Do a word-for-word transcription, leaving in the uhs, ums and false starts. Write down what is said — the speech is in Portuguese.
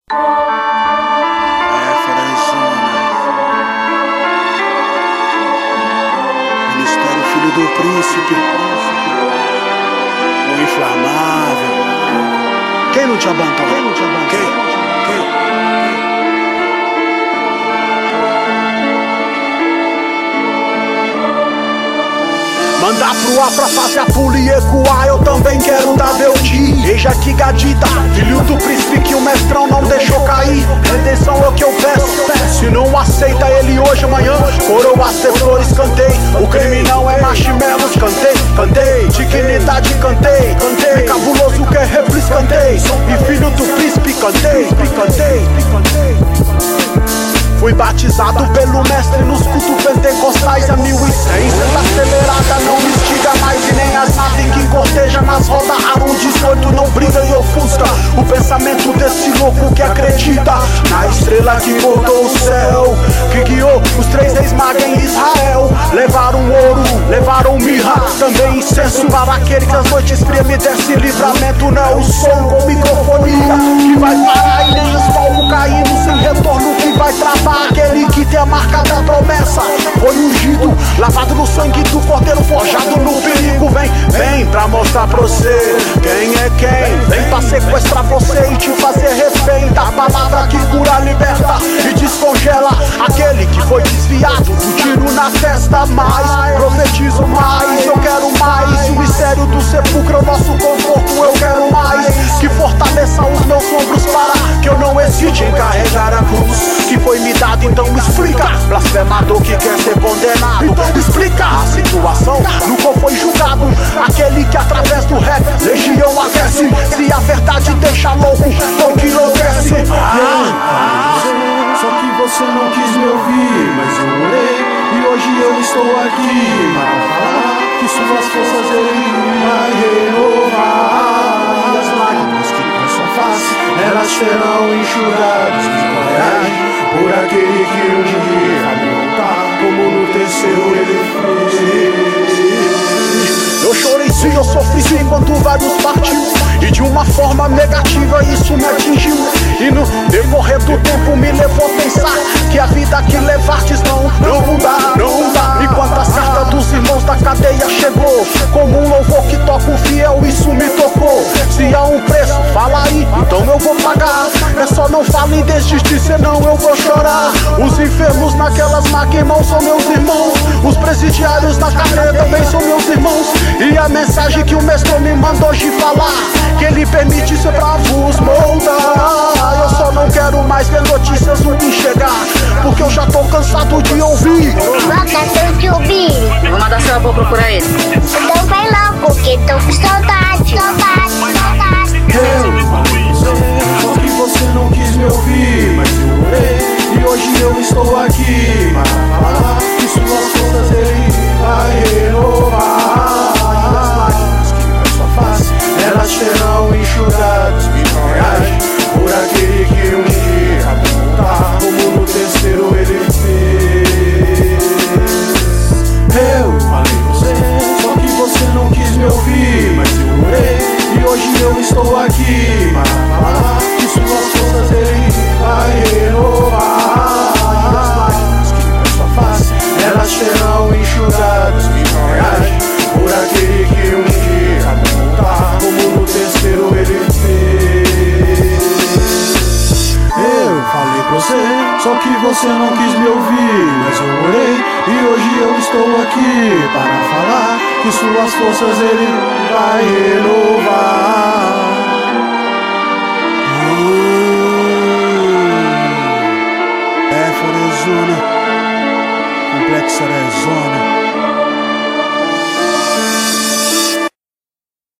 É, Forezona. Ministério Filho do Príncipe. O inflamável. Quem não te abandona? Quem não te abandona? Quem? Quem? Mandar pro ar pra fazer a pula e ecoar. Eu também quero dar meu dia. Eja que gadida, filho do príncipe que o mestrão não deixou cair. Redenção é o que eu peço. Se não aceita ele hoje, amanhã coroa ser flores, cantei. O crime não é marshmallows, cantei, cantei. Dignidade, cantei, cantei. Cabuloso que é replis, cantei. E filho do príncipe, cantei, cantei, cantei. Fui batizado pelo mestre nos cultos pentecostais a mil e cem. Senta acelerada, não me instiga mais. E nem as naves que corteja nas rodas Aron dezoito não briga e ofusca o pensamento desse louco que acredita na estrela que cortou o céu, que guiou os três reis magos em Israel. Levaram ouro, levaram mirra, também incenso para aquele que as noites frias me desse livramento. Não é o som com microfonia que vai parar e nem os palcos caindo sem retorno que vai travar. Aquele que tem a marca da promessa foi ungido, lavado no sangue do cordeiro, forjado no perigo. Vem, vem pra mostrar pra você quem é quem. Vem pra sequestrar você e te fazer refém da palavra que cura, liberta e descongela aquele que foi desviado do tiro na testa. Mais, profetizo mais, eu quero mais. E o mistério do sepulcro, nosso conforto, eu quero mais. Que fortaleça os meus ombros para que eu não hesite em carregar a cruz que foi me dado. Então me explica, blasfemador que quer ser condenado. Explica a situação no qual foi julgado aquele que através do rap legião aquece. Se a verdade deixa louco, não que enlouquece. Ah, só que você não quis me ouvir, mas eu orei e hoje eu estou aqui para falar que suas forças ele vai renovar. E as lágrimas que com sua face elas serão enxugadas de coragem por aquele que um dia vai voltar, como no terceiro ele fez. Eu chorei sim, eu sofri sim enquanto vários partiu, e de uma forma negativa isso me atingiu. E no decorrer do tempo me levou a pensar que a vida que levastes não, não dá, não dá. E quantas cartas dos irmãos da cadeia chegou, como um louvor que toca o fiel, isso me tocou. Se há um preço, fala aí, então eu vou pagar. É só não fala em desistir, senão eu vou chorar. Os enfermos naquelas macas, irmãos, são meus irmãos. Os presidiários na cadeia também são meus irmãos. E a mensagem que o mestre me mandou hoje falar, que ele permite ser pra vos moldar. Eu só não quero mais ver notícias ruins chegar, porque eu já tô cansado de ouvir. Não cansado de ouvir. Vou mandar seu avô procurar ele. Então vai lá, porque tô com saudade. Saudade, saudade. Eu, só que você não quis me ouvir, mas eu orei e hoje eu estou aqui para falar que suas forças ele vai renovar. E as lágrimas que na sua face elas serão enxugadas de coragem por aquele que um dia vai voltar, como no terceiro ele fez. Eu falei você, só que você não quis me ouvir, mas eu orei e hoje eu estou aqui para falar que suas forças ele vai renovar. E as lágrimas que na sua face elas serão enxugadas de coragem por aquele que um dia vai voltar, como no terceiro ele fez. Eu falei pra você, só que você não quis me ouvir, mas eu orei e hoje eu estou aqui para falar que suas forças ele vai renovar. É, Forezona, Complexo Arezona.